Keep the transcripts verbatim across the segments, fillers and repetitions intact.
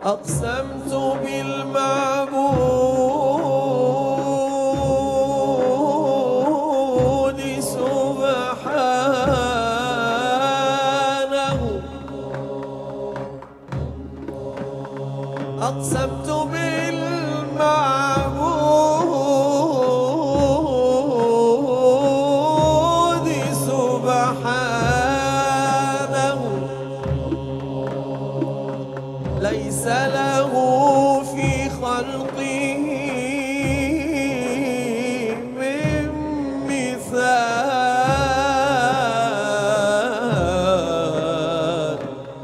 أقسمت بالمعبود سبحانه، أقسمت بالمعبود سبحانه، ليس له في خلقه من مثال،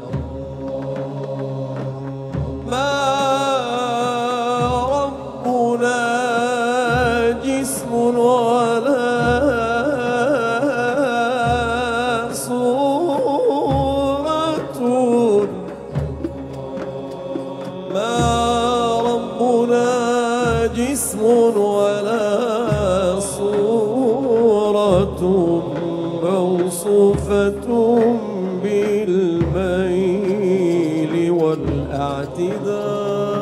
ما ربنا جسم ولا صورة، ما ربنا جسم ولا صورة موصوفة بالميل والاعتدال.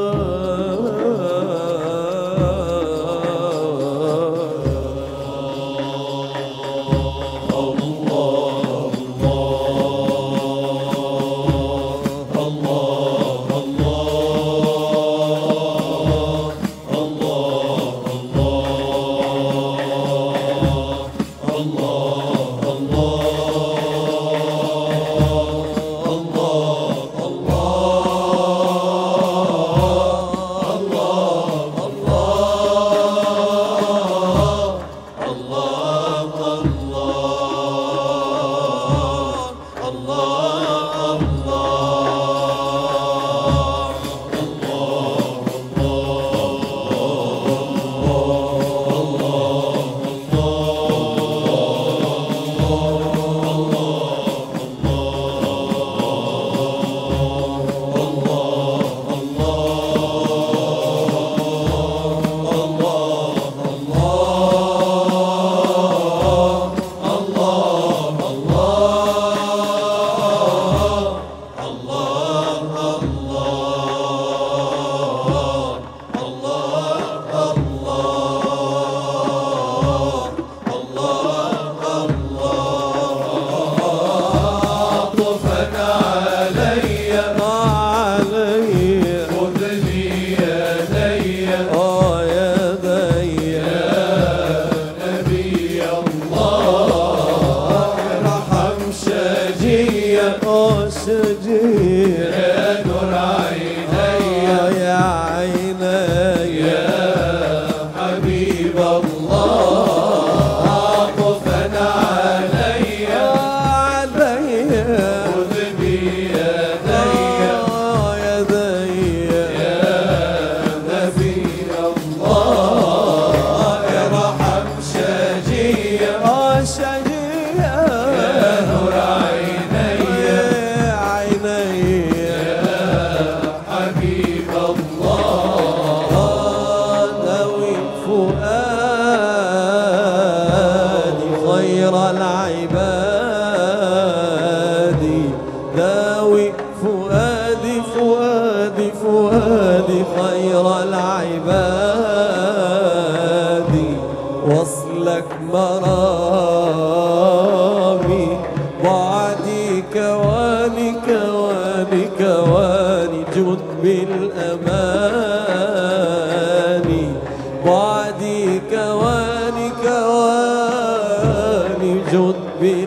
يا نور عيني يا عيني يا حبيب الله، عطفا علي علي خذ بيدي يدي يا نبي الله، ارحم شجيع شجيع يا نور عيني خير العباد، داوي فؤادي فؤادي فؤادي خير العباد، وصلك مرامي بعدي كواني كواني كواني جد بالأماني، بعدي كواني كواني جد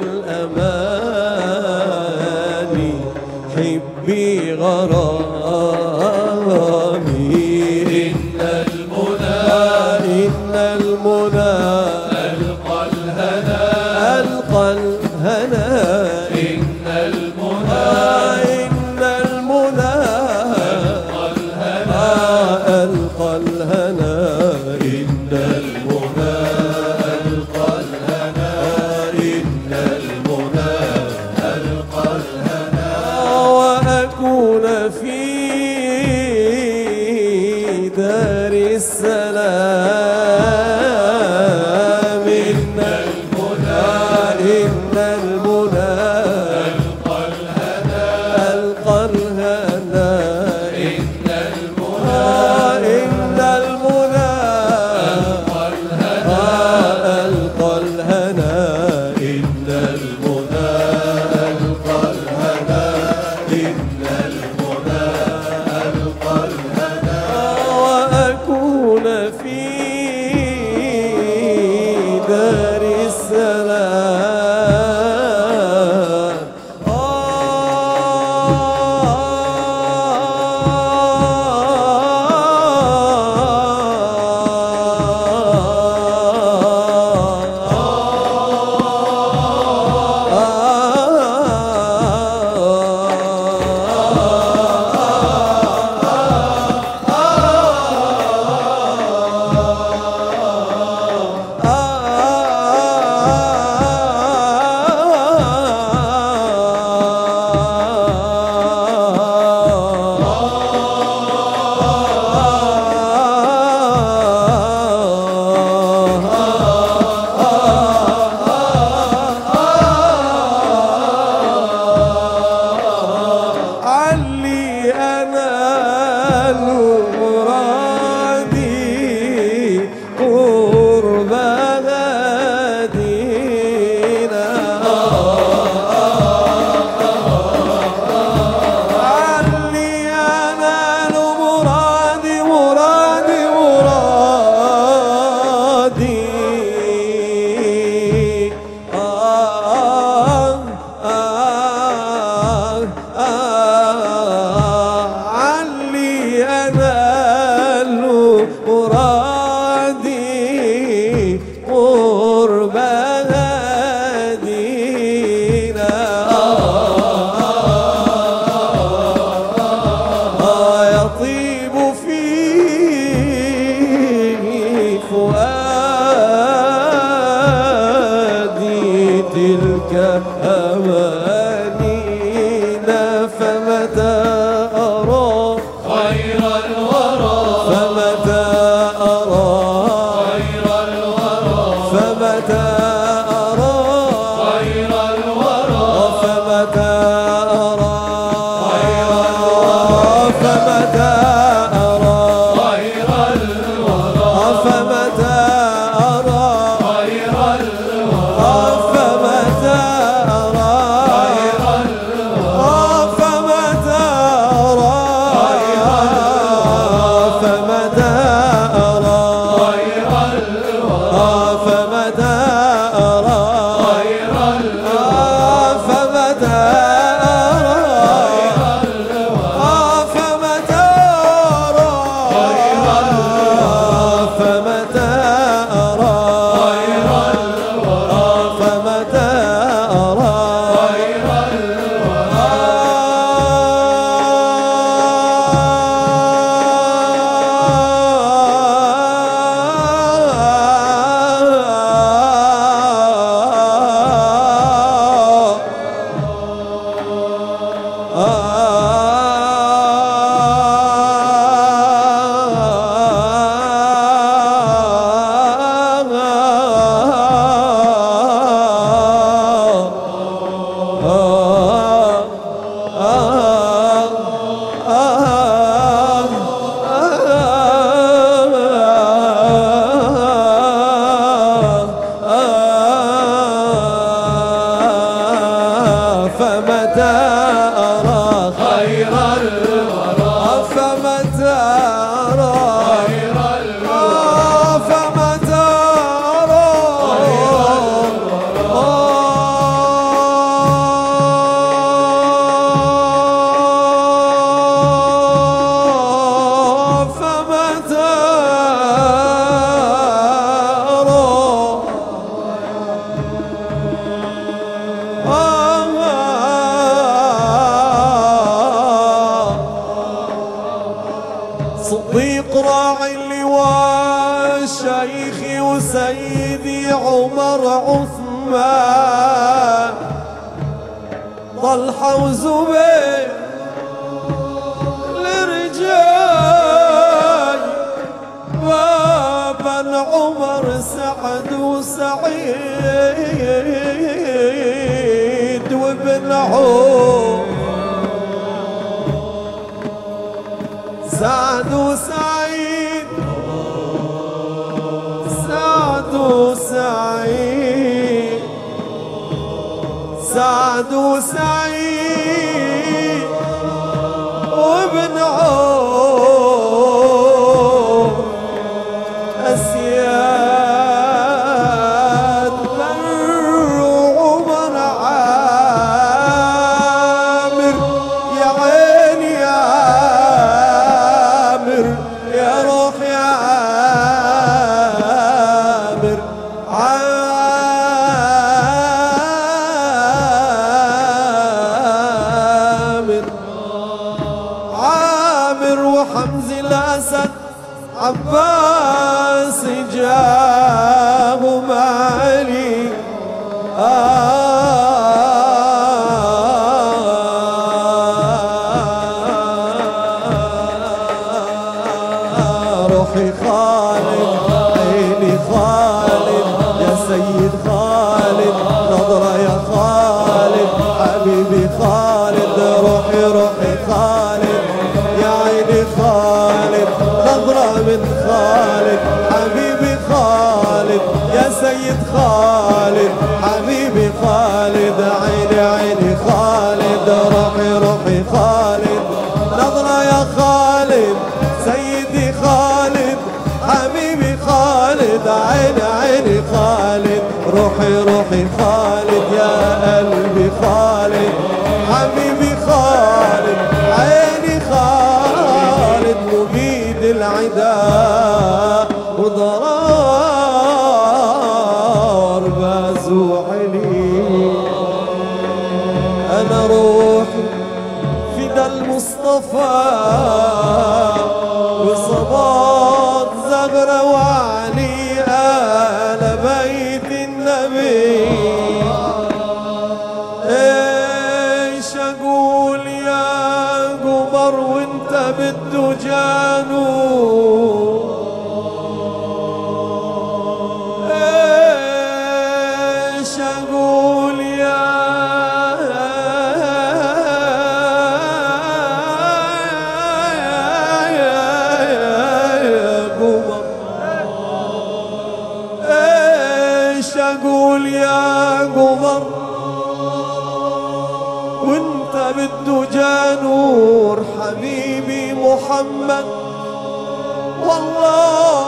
بالأماني، حبي غرامي. إن المنى إن المنى ألقى الهنا ألقى الهنا، إن المنى إن المنى ألقى الهنا ألقى الهنا، إن المنى ألقى الهنا إن المنى ألقى الهنا، وأكون في صديق راعي اللواء شيخي وسيدي عمر عثمان طلحة وزبير لرجاي بابا عمر سعد وسعيد وابن عوف سعد وسعيد سعد وسعيد سعد وسعيد وابن عوف أسياد بر وعمر عامر يا عيني يا عامر يا روح يا عامر عامر عامر وحمز الأسد عباس جابوا مالي روحي خالد عيني خالد يا سيد خالد نظرة يا خالد حبيبي خالد روحي روحي خالد يا عيني خالد نظرة من خالد حبيبي خالد يا سيد خالد حبيبي خالد عيني عيني خالد روحي روحي خالد نظرة يا خالد سيدي خالد حبيبي خالد عيني عيني خالد روحي روحي خالد يا قلبي خالد حبيبي خالد عيني خالد مبيد العداء وضرار بازوعلي أنا روحي فدا المصطفى وصبات زغرة وعلي آل بيت النبي ايش اقول يا قمر وانت بالدجانو ايش اقول يا اقول يا قمر وانت بالدجى نور حبيبي محمد والله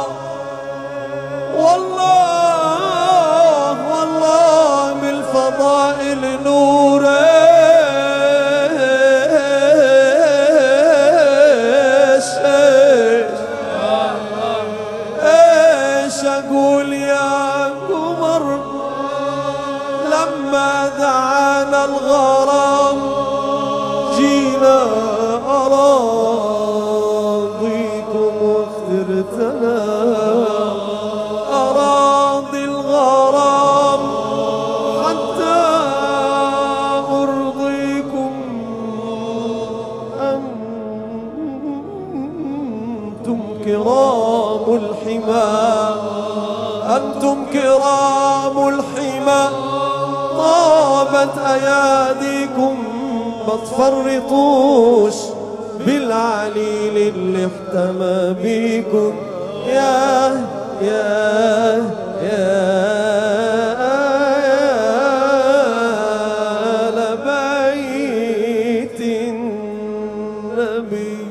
والله والله بالفضائل نور ايش ايش اقول يا قمر لما دعانا الغرام جينا أراضيكم واخترتنا أراضي الغرام حتى الحمى، أنتم كرام الحمى طابت أياديكم، ما تفرطوش بالعليل اللي احتمى بيكم. يا يا يا لبيت النبي.